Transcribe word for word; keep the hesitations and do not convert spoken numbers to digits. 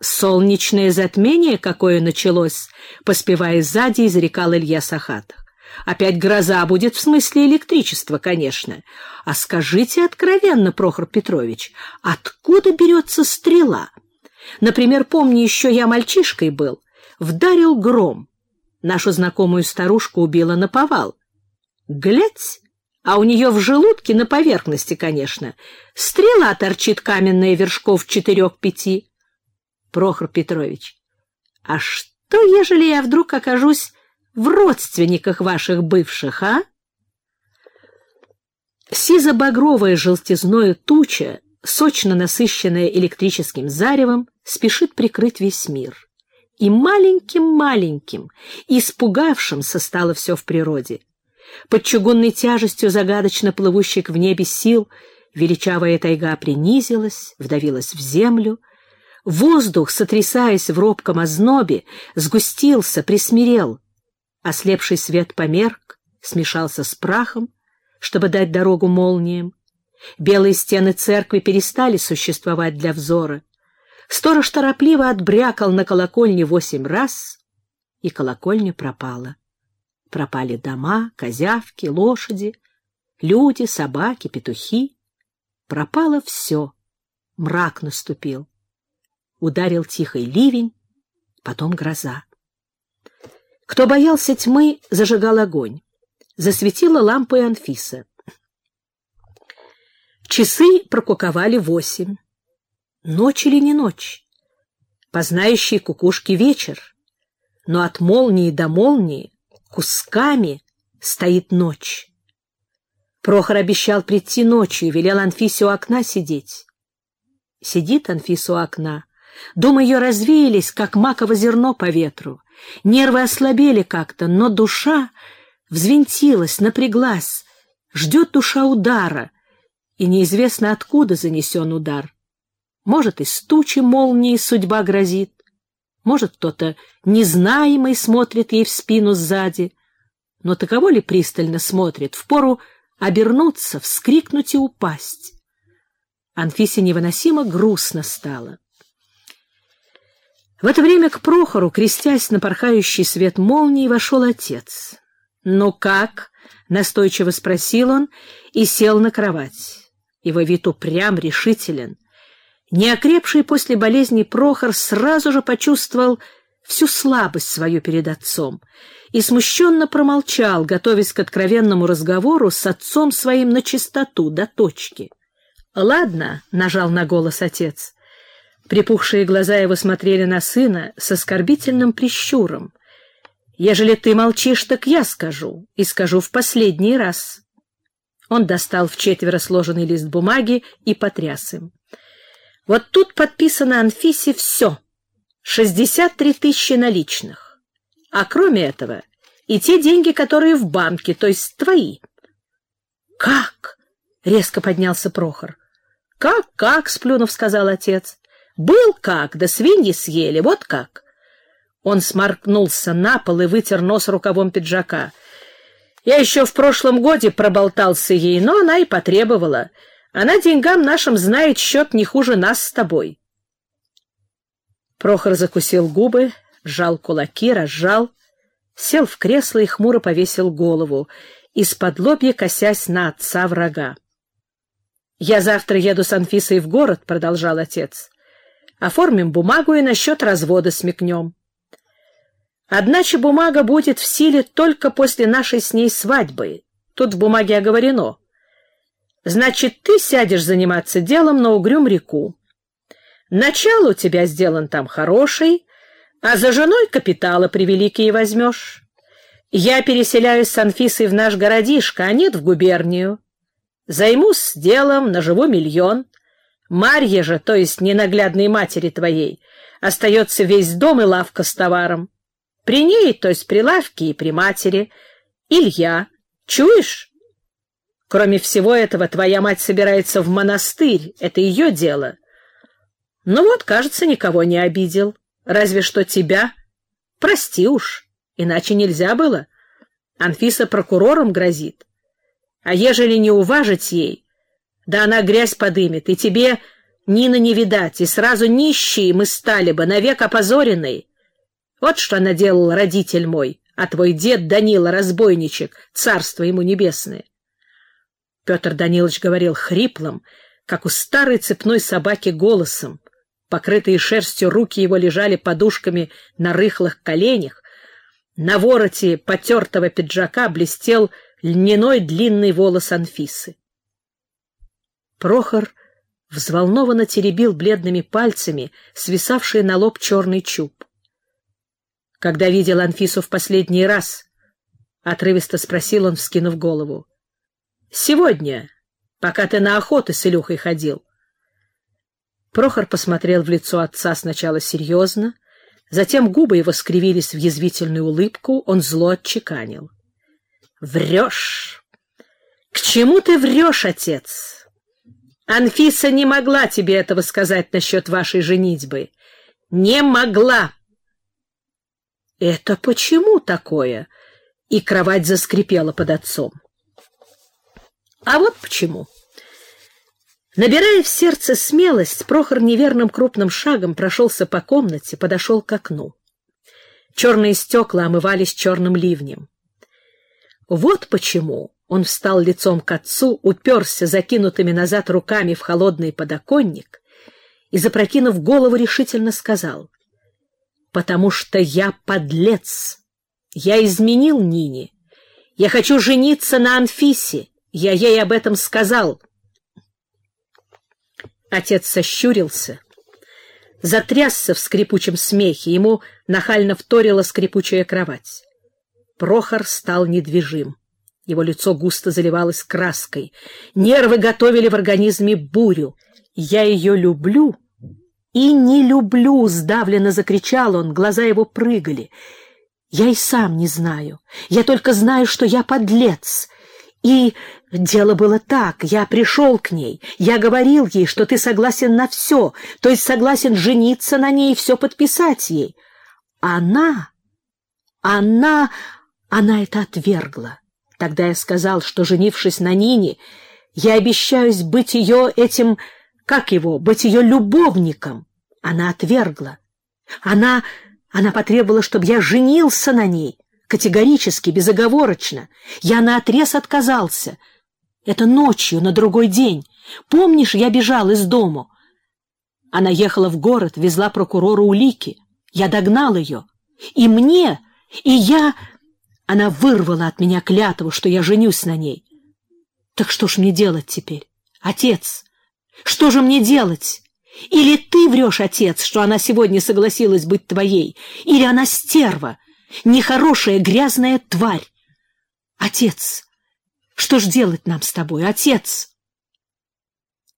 «Солнечное затмение какое началось!» — поспевая сзади, изрекал Илья Сахатых. «Опять гроза будет, в смысле электричества, конечно. А скажите откровенно, Прохор Петрович, откуда берется стрела? Например, помню, еще я мальчишкой был, вдарил гром. Нашу знакомую старушку убила наповал. Глядь, а у нее в желудке, на поверхности, конечно, стрела торчит каменная вершков четырех-пяти. Прохор Петрович, а что, ежели я вдруг окажусь в родственниках ваших бывших, а?» Сизо-багровая желтизной туча, сочно насыщенная электрическим заревом, спешит прикрыть весь мир. И маленьким-маленьким, испугавшимся стало все в природе. Под чугунной тяжестью загадочно плывущих в небе сил величавая тайга принизилась, вдавилась в землю. Воздух, сотрясаясь в робком ознобе, сгустился, присмирел. Ослепший свет померк, смешался с прахом, чтобы дать дорогу молниям. Белые стены церкви перестали существовать для взора. Сторож торопливо отбрякал на колокольне восемь раз, и колокольня пропала. Пропали дома, козявки, лошади, люди, собаки, петухи. Пропало все. Мрак наступил. Ударил тихий ливень, потом гроза. Кто боялся тьмы, зажигал огонь. Засветила лампой Анфиса. Часы прокуковали восемь. Ночь или не ночь? По знающей кукушке вечер. Но от молнии до молнии кусками стоит ночь. Прохор обещал прийти ночью, велел Анфисе у окна сидеть. Сидит Анфиса у окна. Думы ее развеялись, как маково зерно по ветру. Нервы ослабели как-то, но душа взвинтилась, напряглась. Ждет душа удара, и неизвестно, откуда занесен удар. Может, из тучи молнии судьба грозит, может, кто-то незнаемый смотрит ей в спину сзади. Но таково ли пристально смотрит? Впору обернуться, вскрикнуть и упасть. Анфисе невыносимо грустно стало. В это время к Прохору, крестясь на порхающий свет молнии, вошел отец. «Ну как?» — настойчиво спросил он и сел на кровать. Его вид упрям, решителен. Неокрепший после болезни Прохор сразу же почувствовал всю слабость свою перед отцом и смущенно промолчал, готовясь к откровенному разговору с отцом своим начистоту, до точки. «Ладно», — нажал на голос отец. Припухшие глаза его смотрели на сына с оскорбительным прищуром. «Ежели ты молчишь, так я скажу, и скажу в последний раз». Он достал вчетверо сложенный лист бумаги и потряс им. «Вот тут подписано Анфисе все. шестьдесят три тысячи наличных. А кроме этого и те деньги, которые в банке, то есть твои». «Как?» — резко поднялся Прохор. «Как, как?» — сплюнув, сказал отец. «Был как, да свиньи съели, вот как». Он сморкнулся на пол и вытер нос рукавом пиджака. «Я еще в прошлом годе проболтался ей, но она и потребовала. Она деньгам нашим знает счет не хуже нас с тобой». Прохор закусил губы, сжал кулаки, разжал, сел в кресло и хмуро повесил голову, исподлобья косясь на отца врага. «Я завтра еду с Анфисой в город», — продолжал отец. «Оформим бумагу и насчет развода смекнем. Одначе бумага будет в силе только после нашей с ней свадьбы. Тут в бумаге оговорено. Значит, ты сядешь заниматься делом на Угрюм-реку. Начало у тебя сделан там хороший, а за женой капитала превеликие возьмешь. Я переселяюсь с Анфисой в наш городишко, а нет в губернию. Займусь делом, наживу миллион. Марье же, то есть ненаглядной матери твоей, остается весь дом и лавка с товаром. При ней, то есть при лавке и при матери, Илья. Чуешь? Кроме всего этого, твоя мать собирается в монастырь. Это ее дело. Ну вот, кажется, никого не обидел. Разве что тебя. Прости уж, иначе нельзя было. Анфиса прокурором грозит. А ежели не уважить ей, да она грязь подымет, и тебе Нины не видать, и сразу нищие мы стали бы, навек опозоренные. Вот что наделал родитель мой, а твой дед Данила разбойничек, царство ему небесное. Петр Данилович говорил хриплым, как у старой цепной собаки, голосом. Покрытые шерстью руки его лежали подушками на рыхлых коленях. На вороте потертого пиджака блестел льняной длинный волос Анфисы. Прохор взволнованно теребил бледными пальцами свисавший на лоб черный чуб. — Когда видел Анфису в последний раз? — отрывисто спросил он, вскинув голову. — Сегодня, пока ты на охоту с Илюхой ходил. Прохор посмотрел в лицо отца сначала серьезно, затем губы его скривились в язвительную улыбку, он зло отчеканил. — Врешь! К чему ты врешь, отец? Анфиса не могла тебе этого сказать насчет вашей женитьбы. Не могла! — Это почему такое? И кровать заскрипела под отцом. — А вот почему. Набирая в сердце смелость, Прохор неверным крупным шагом прошелся по комнате, подошел к окну. Черные стекла омывались черным ливнем. Вот почему он встал лицом к отцу, уперся закинутыми назад руками в холодный подоконник и, запрокинув голову, решительно сказал: «Потому что я подлец. Я изменил Нине. Я хочу жениться на Анфисе. Я ей об этом сказал». Отец сощурился, затрясся в скрипучем смехе, ему нахально вторила скрипучая кровать. Прохор стал недвижим. Его лицо густо заливалось краской. Нервы готовили в организме бурю. «Я ее люблю и не люблю!» — сдавленно закричал он, глаза его прыгали. «Я и сам не знаю. Я только знаю, что я подлец. И дело было так, я пришел к ней, я говорил ей, что ты согласен на все, то есть согласен жениться на ней и все подписать ей. Она, она, она это отвергла. Тогда я сказал, что, женившись на Нине, я обещаюсь быть ее этим, как его, быть ее любовником. Она отвергла. Она, она потребовала, чтобы я женился на ней. Категорически, безоговорочно. Я наотрез отказался. Это ночью, на другой день. Помнишь, я бежал из дому? Она ехала в город, везла прокурору улики. Я догнал ее. И мне, и я... Она вырвала от меня клятву, что я женюсь на ней. Так что ж мне делать теперь, отец? Что же мне делать? Или ты врешь, отец, что она сегодня согласилась быть твоей? Или она стерва? Нехорошая, грязная тварь. Отец, что ж делать нам с тобой, отец?